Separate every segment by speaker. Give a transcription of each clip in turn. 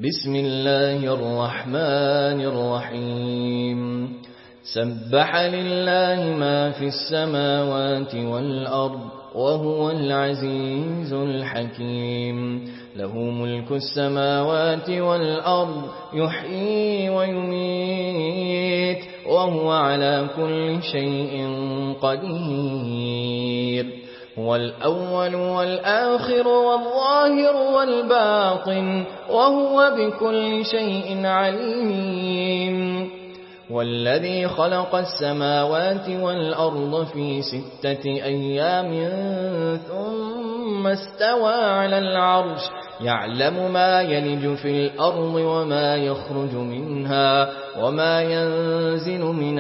Speaker 1: بسم الله الرحمن الرحيم سبح لله ما في السماوات والأرض وهو العزيز الحكيم له ملك السماوات والأرض يحيي ويميت وهو على كل شيء قدير هو الأول والآخر والظاهر والباطن وهو بكل شيء عليم والذي خلق السماوات والأرض في 6 أيام ثم استوى على العرش يعلم ما يلج في الأرض وما يخرج منها وما ينزل من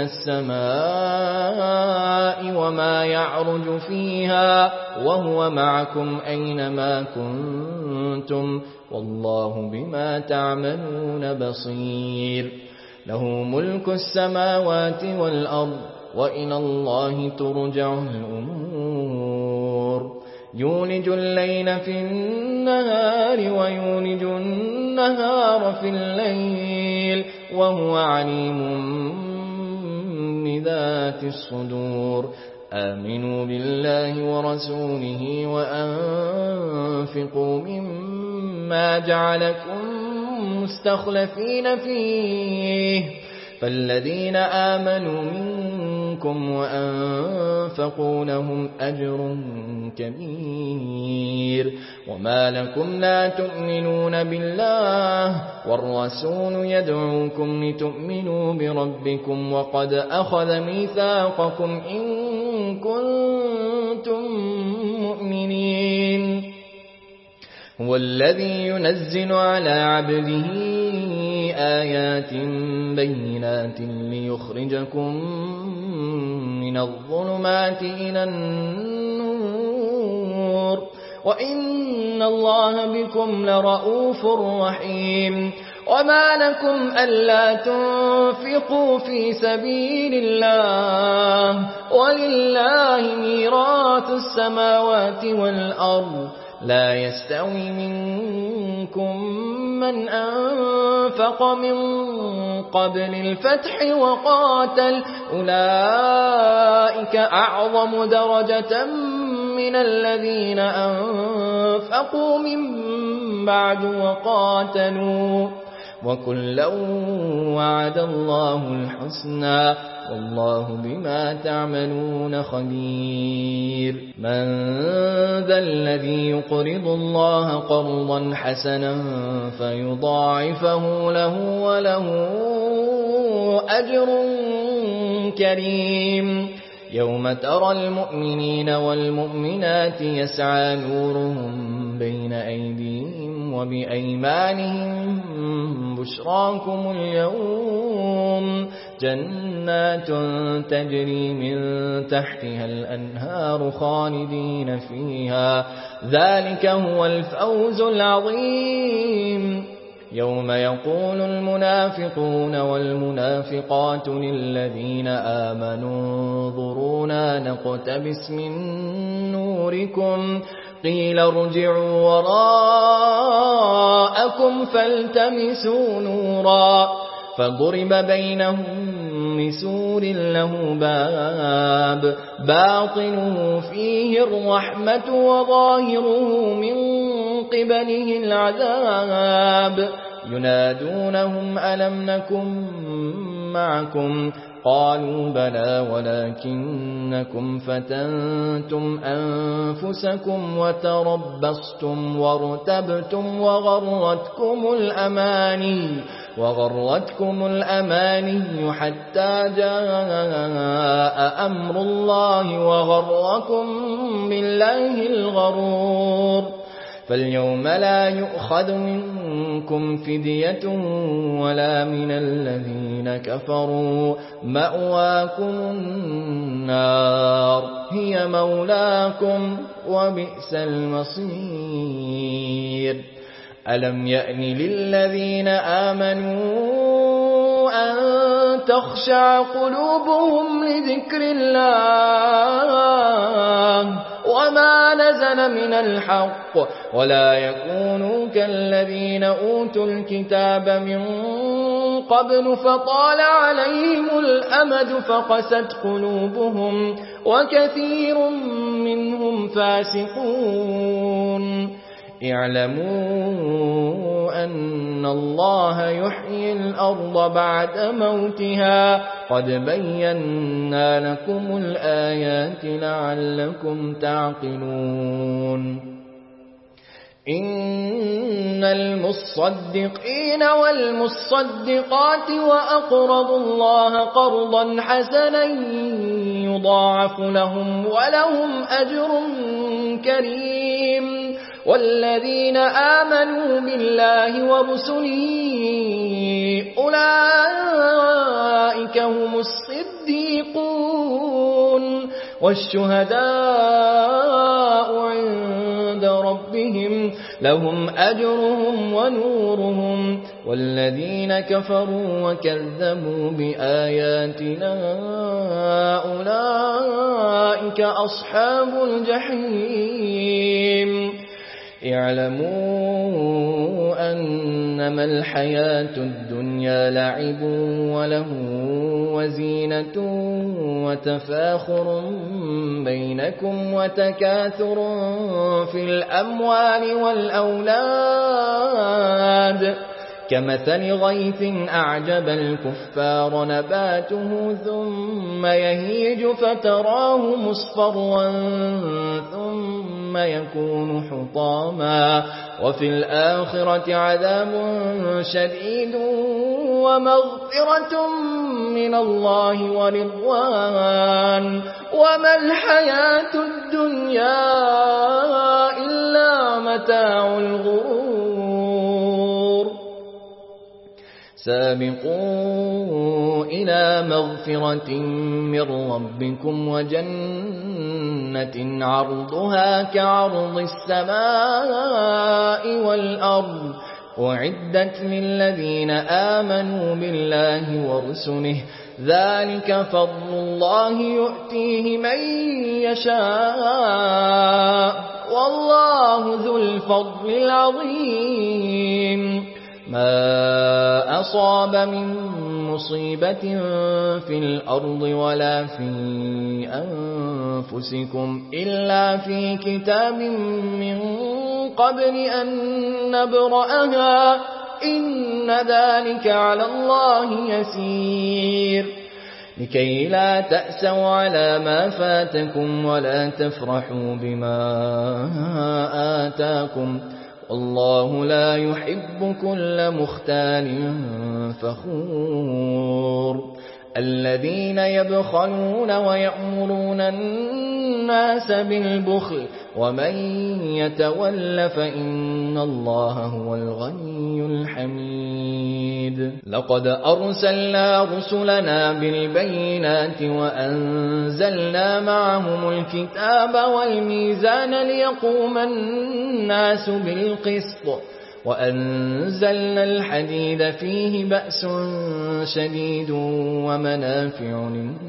Speaker 1: السماء وما يعرج فيها وهو معكم أينما كنتم والله بما تعملون بصير له ملك السماوات والأرض وإلى الله ترجع الأمور يولج الليل في النهار ويولج النهار في الليل وهو عليم بذات الصدور آمنوا بالله ورسوله وأنفقوا مما جعلكم مستخلفين فيه فالذين آمنوا منكم وأنفقوا لهم أجر كبير وما لكم لا تؤمنون بالله والرسول يدعوكم لتؤمنوا بربكم وقد أخذ ميثاقكم إن كنتم مؤمنين هو الذي ينزل على عبده آيات بينات ليخرجكم من الظلمات إلى النور وإن الله بكم لرؤوف رحيم وما لكم ألا تنفقوا في سبيل الله ولله ميراث السماوات والأرض لا يستوي منكم من أنفق من قبل الفتح وقاتل أولئك أعظم درجة من الذين أنفقوا من بعد وقاتلوا وكلا وعد الله الحسنى والله بما تعملون خبير من ذا الذي يقرض الله قرضا حسنا فيضاعفه له وله أجر كريم يوم ترى المؤمنين والمؤمنات يسعى نورهم بين أيديهم وبأيمانهم بشراكم اليوم جنات تجري من تحتها الأنهار خالدين فيها ذلك هو الفوز العظيم يوم يقول المنافقون والمنافقات للذين آمنوا انظرونا نقتبس من نوركم قيل ارجعوا وراءكم فالتمسوا نورا فضرب بينهم بسور له باب باطنه فيه الرحمة وظاهره من قبله العذاب ينادونهم ألم نكن معكم قالوا بلى ولكنكم فتنتم أنفسكم وتربصتم وارتبتم وغرتكم الأماني حتى جاء أمر الله وغركم بالله الغرور فاليوم لا يؤخذ منكم فدية ولا من الذين كفروا مأواكم النار هي مولاكم وبئس المصير ألم يأن للذين آمنوا أن تخشع قلوبهم لذكر الله وما نزل من الحق ولا يكونوا كالذين أوتوا الكتاب من قبل فطال عليهم الأمد فقست قلوبهم وكثير منهم فاسقون اعلموا أن الله يحيي الأرض بعد موتها قد بينا لكم الآيات لعلكم تعقلون إن المصدقين والمصدقات وأقرضوا الله قرضا حسنا يضاعف لهم ولهم أجر كريم والذين آمنوا بالله ورسله أولئك هم الصديقون والشهداء عند ربهم لهم أجرهم ونورهم والذين كفروا وكذبوا بآياتنا أولئك أصحاب الجحيم اعلموا أنما الحياة الدنيا لعب وله وزينة وتفاخر بينكم وتكاثر في الأموال والأولاد كمثل غيث أعجب الكفار نباته ثم يهيج فتراه مصفرا ثم يكون حطاما وفي الآخرة عذاب شديد ومغفرة من الله ورضوان وما الحياة الدنيا إلا متاع الغرور سابقوا إلى مغفرة من ربكم وجنة عرضها كعرض السماء والأرض أعدت للذين آمنوا بالله ورسله ذلك فضل الله يؤتيه من يشاء والله ذو الفضل العظيم ما أصاب من مصيبة في الأرض ولا في أنفسكم إلا في كتاب من قبل أن نبرأها إن ذلك على الله يسير لكي لا تأسوا على ما فاتكم ولا تفرحوا بما آتاكم والله لا يحب كل مختال فخور الذين يبخلون ويأمرون الناس بالبخل ومن يتول فإن الله هو الغني الحميد لقد أرسلنا رسلنا بالبينات وأنزلنا معهم الكتاب والميزان ليقوم الناس بالقسط وأنزلنا الحديد فيه بأس شديد ومنافع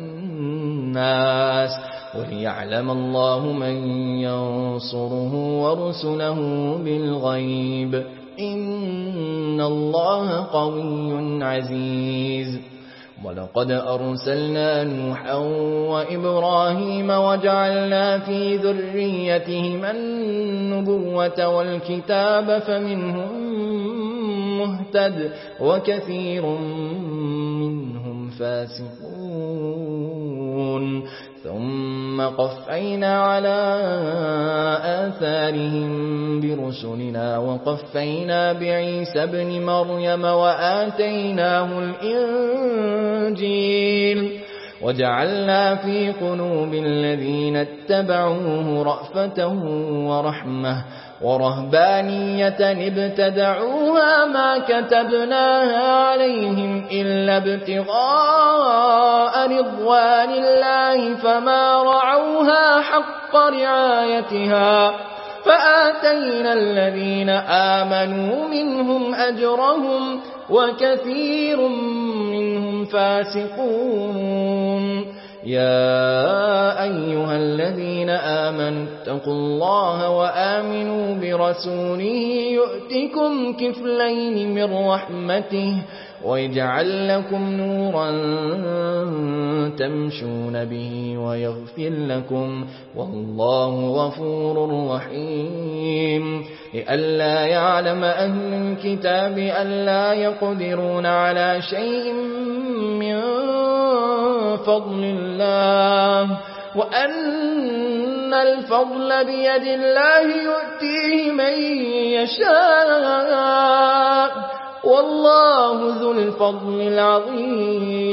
Speaker 1: للناس وليعلم الله من ينصره ورسله بالغيب إن الله قوي عزيز ولقد أرسلنا نوحا وإبراهيم وجعلنا في ذريتهما النبوة والكتاب فمنهم مهتد وكثير منهم فاسقون ثم قفينا على آثارهم برسلنا وقفينا بعيسى ابن مريم وآتيناه الإنجيل وجعلنا في قلوب الذين اتبعوه رأفة ورحمة ورهبانية ابتدعوها ما كتبناها عليهم إلا ابتغاء رضوان الله فما رعوها حق رعايتها فآتينا الذين آمنوا منهم أجرهم وكثير منهم فاسقون يا أيها الذين آمنوا اتقوا الله وآمنوا برسوله يؤتكم كفلين من رحمته ويجعل لكم نورا تمشون به ويغفر لكم والله غفور رحيم لئلا يعلم أهل الكتاب ألا يقدرون على شيء من فضل الله وأن الفضل بيد الله يؤتيه من يشاء والله ذو الفضل العظيم